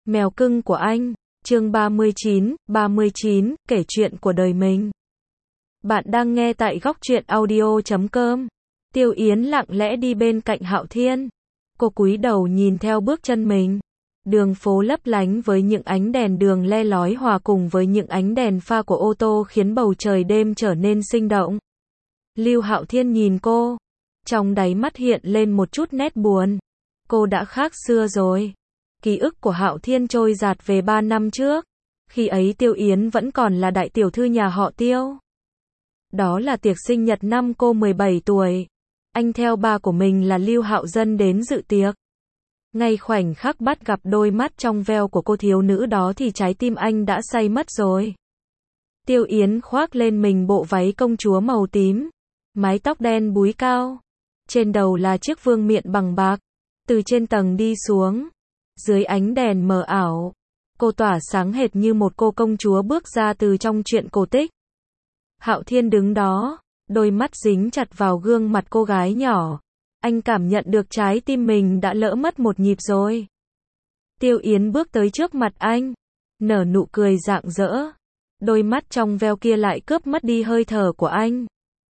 Mèo cưng của anh. Chương 39, kể chuyện của đời mình. Bạn đang nghe tại góc truyện audio.com. Tiêu Yến lặng lẽ đi bên cạnh Hạo Thiên. Cô cúi đầu nhìn theo bước chân mình. Đường phố lấp lánh với những ánh đèn đường le lói hòa cùng với những ánh đèn pha của ô tô khiến bầu trời đêm trở nên sinh động. Lưu Hạo Thiên nhìn cô. Trong đáy mắt hiện lên một chút nét buồn. Cô đã khác xưa rồi. Ký ức của Hạo Thiên trôi dạt về 3 năm trước. Khi ấy Tiêu Yến vẫn còn là đại tiểu thư nhà họ Tiêu. Đó là tiệc sinh nhật năm cô 17 tuổi. Anh theo ba của mình là Lưu Hạo Dân đến dự tiệc. Ngay khoảnh khắc bắt gặp đôi mắt trong veo của cô thiếu nữ đó thì trái tim anh đã say mất rồi. Tiêu Yến khoác lên mình bộ váy công chúa màu tím. Mái tóc đen búi cao. Trên đầu là chiếc vương miện bằng bạc. Từ trên tầng đi xuống. Dưới ánh đèn mờ ảo. Cô tỏa sáng hệt như một cô công chúa bước ra từ trong truyện cổ tích. Hạo Thiên đứng đó. Đôi mắt dính chặt vào gương mặt cô gái nhỏ. Anh cảm nhận được trái tim mình đã lỡ mất một nhịp rồi. Tiêu Yến bước tới trước mặt anh. Nở nụ cười rạng rỡ. Đôi mắt trong veo kia lại cướp mất đi hơi thở của anh.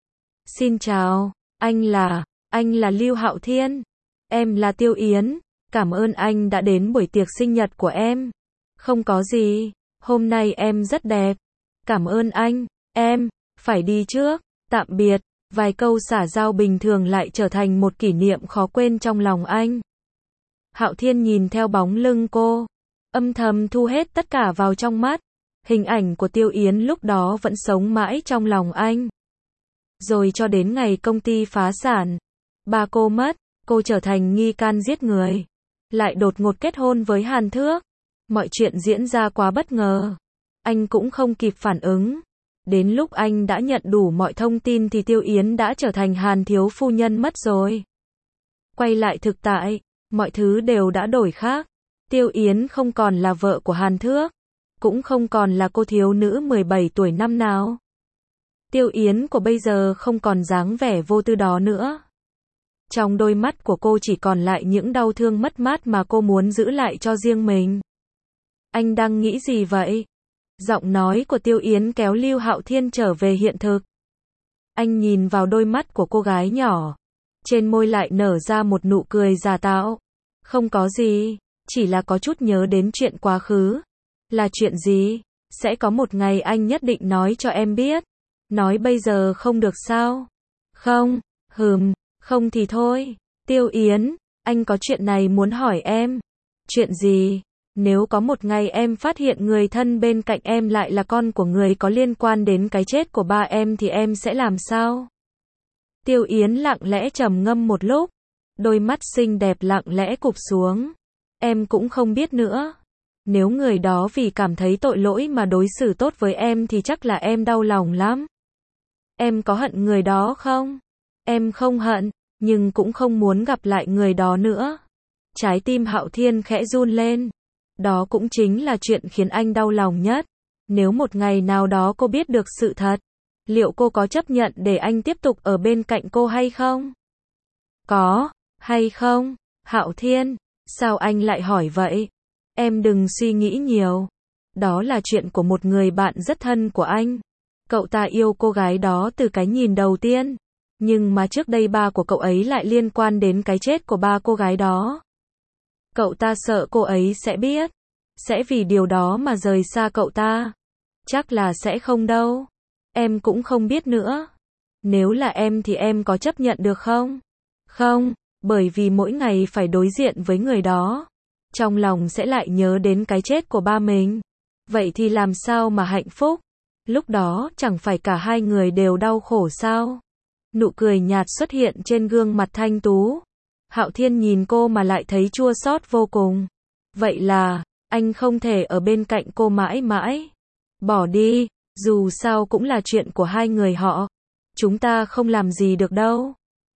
Xin chào, anh là Lưu Hạo Thiên. Em là Tiêu Yến. Cảm ơn anh đã đến buổi tiệc sinh nhật của em. Không có gì, hôm nay em rất đẹp. Cảm ơn anh, em, phải đi trước, tạm biệt. Vài câu xã giao bình thường lại trở thành một kỷ niệm khó quên trong lòng anh. Hạo Thiên nhìn theo bóng lưng cô, âm thầm thu hết tất cả vào trong mắt. Hình ảnh của Tiêu Yến lúc đó vẫn sống mãi trong lòng anh. Rồi cho đến ngày công ty phá sản, ba cô mất, cô trở thành nghi can giết người. Lại đột ngột kết hôn với Hàn Thước. Mọi chuyện diễn ra quá bất ngờ. Anh cũng không kịp phản ứng. Đến lúc anh đã nhận đủ mọi thông tin thì Tiêu Yến đã trở thành Hàn thiếu phu nhân mất rồi. Quay lại thực tại, mọi thứ đều đã đổi khác. Tiêu Yến không còn là vợ của Hàn Thước. Cũng không còn là cô thiếu nữ 17 tuổi năm nào. Tiêu Yến của bây giờ không còn dáng vẻ vô tư đó nữa. Trong đôi mắt của cô chỉ còn lại những đau thương mất mát mà cô muốn giữ lại cho riêng mình. Anh đang nghĩ gì vậy? Giọng nói của Tiêu Yến kéo Lưu Hạo Thiên trở về hiện thực. Anh nhìn vào đôi mắt của cô gái nhỏ. Trên môi lại nở ra một nụ cười giả tạo. Không có gì, chỉ là có chút nhớ đến chuyện quá khứ. Là chuyện gì? Sẽ có một ngày anh nhất định nói cho em biết. Nói bây giờ không được sao? Không, không thì thôi. Tiêu Yến, anh có chuyện này muốn hỏi em. Chuyện gì? Nếu có một ngày em phát hiện người thân bên cạnh em lại là con của người có liên quan đến cái chết của ba em thì em sẽ làm sao? Tiêu Yến lặng lẽ trầm ngâm một lúc. Đôi mắt xinh đẹp lặng lẽ cụp xuống. Em cũng không biết nữa. Nếu người đó vì cảm thấy tội lỗi mà đối xử tốt với em thì chắc là em đau lòng lắm. Em có hận người đó không? Em không hận, nhưng cũng không muốn gặp lại người đó nữa. Trái tim Hạo Thiên khẽ run lên. Đó cũng chính là chuyện khiến anh đau lòng nhất. Nếu một ngày nào đó cô biết được sự thật, liệu cô có chấp nhận để anh tiếp tục ở bên cạnh cô hay không? Có, hay không? Hạo Thiên, sao anh lại hỏi vậy? Em đừng suy nghĩ nhiều. Đó là chuyện của một người bạn rất thân của anh. Cậu ta yêu cô gái đó từ cái nhìn đầu tiên. Nhưng mà trước đây ba của cậu ấy lại liên quan đến cái chết của ba cô gái đó. Cậu ta sợ cô ấy sẽ biết. Sẽ vì điều đó mà rời xa cậu ta. Chắc là sẽ không đâu. Em cũng không biết nữa. Nếu là em thì em có chấp nhận được không? Không, bởi vì mỗi ngày phải đối diện với người đó. Trong lòng sẽ lại nhớ đến cái chết của ba mình. Vậy thì làm sao mà hạnh phúc? Lúc đó chẳng phải cả hai người đều đau khổ sao? Nụ cười nhạt xuất hiện trên gương mặt thanh tú. Hạo Thiên nhìn cô mà lại thấy chua xót vô cùng. Vậy là, anh không thể ở bên cạnh cô mãi mãi. Bỏ đi, dù sao cũng là chuyện của hai người họ. Chúng ta không làm gì được đâu.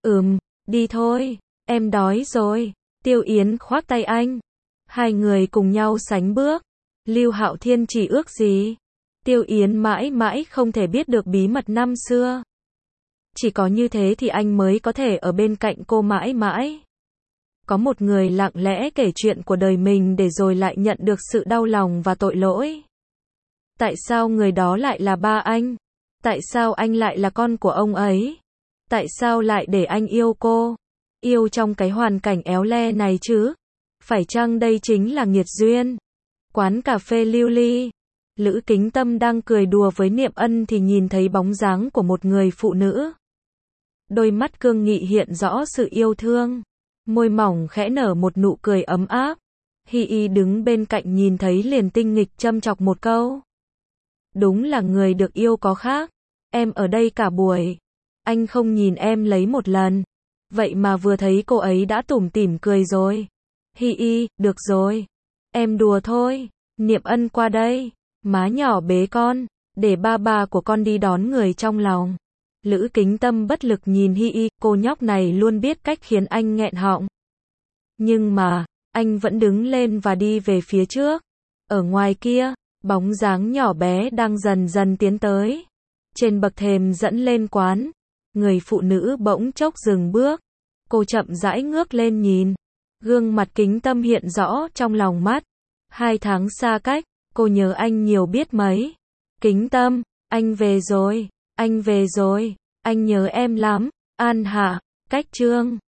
Đi thôi, em đói rồi. Tiêu Yến khoác tay anh. Hai người cùng nhau sánh bước. Lưu Hạo Thiên chỉ ước gì? Tiêu Yến mãi mãi không thể biết được bí mật năm xưa. Chỉ có như thế thì anh mới có thể ở bên cạnh cô mãi mãi. có một người lặng lẽ kể chuyện của đời mình để rồi lại nhận được sự đau lòng và tội lỗi. Tại sao người đó lại là ba anh? Tại sao anh lại là con của ông ấy? Tại sao lại để anh yêu cô? Yêu trong cái hoàn cảnh éo le này chứ? Phải chăng đây chính là nghiệt duyên? Quán cà phê lưu ly. Lữ Kính Tâm đang cười đùa với Niệm Ân thì nhìn thấy bóng dáng của một người phụ nữ. Đôi mắt cương nghị hiện rõ sự yêu thương. Môi mỏng khẽ nở một nụ cười ấm áp. Hi Y đứng bên cạnh nhìn thấy liền tinh nghịch châm chọc một câu. Đúng là người được yêu có khác. Em ở đây cả buổi. Anh không nhìn em lấy một lần. Vậy mà vừa thấy cô ấy đã tủm tỉm cười rồi. Hi Y, được rồi. Em đùa thôi. Niệm Ân qua đây. Má nhỏ bế con. Để ba bà của con đi đón người trong lòng. Lữ Kính Tâm bất lực nhìn Hi Y, cô nhóc này luôn biết cách khiến anh nghẹn họng. Nhưng mà, anh vẫn đứng lên và đi về phía trước. Ở ngoài kia, bóng dáng nhỏ bé đang dần dần tiến tới. Trên bậc thềm dẫn lên quán, người phụ nữ bỗng chốc dừng bước. Cô chậm rãi ngước lên nhìn. Gương mặt Kính Tâm hiện rõ trong lòng mắt. 2 tháng xa cách, cô nhớ anh nhiều biết mấy. Kính Tâm, anh về rồi, anh về rồi, anh nhớ em lắm. An Hạ, cách chương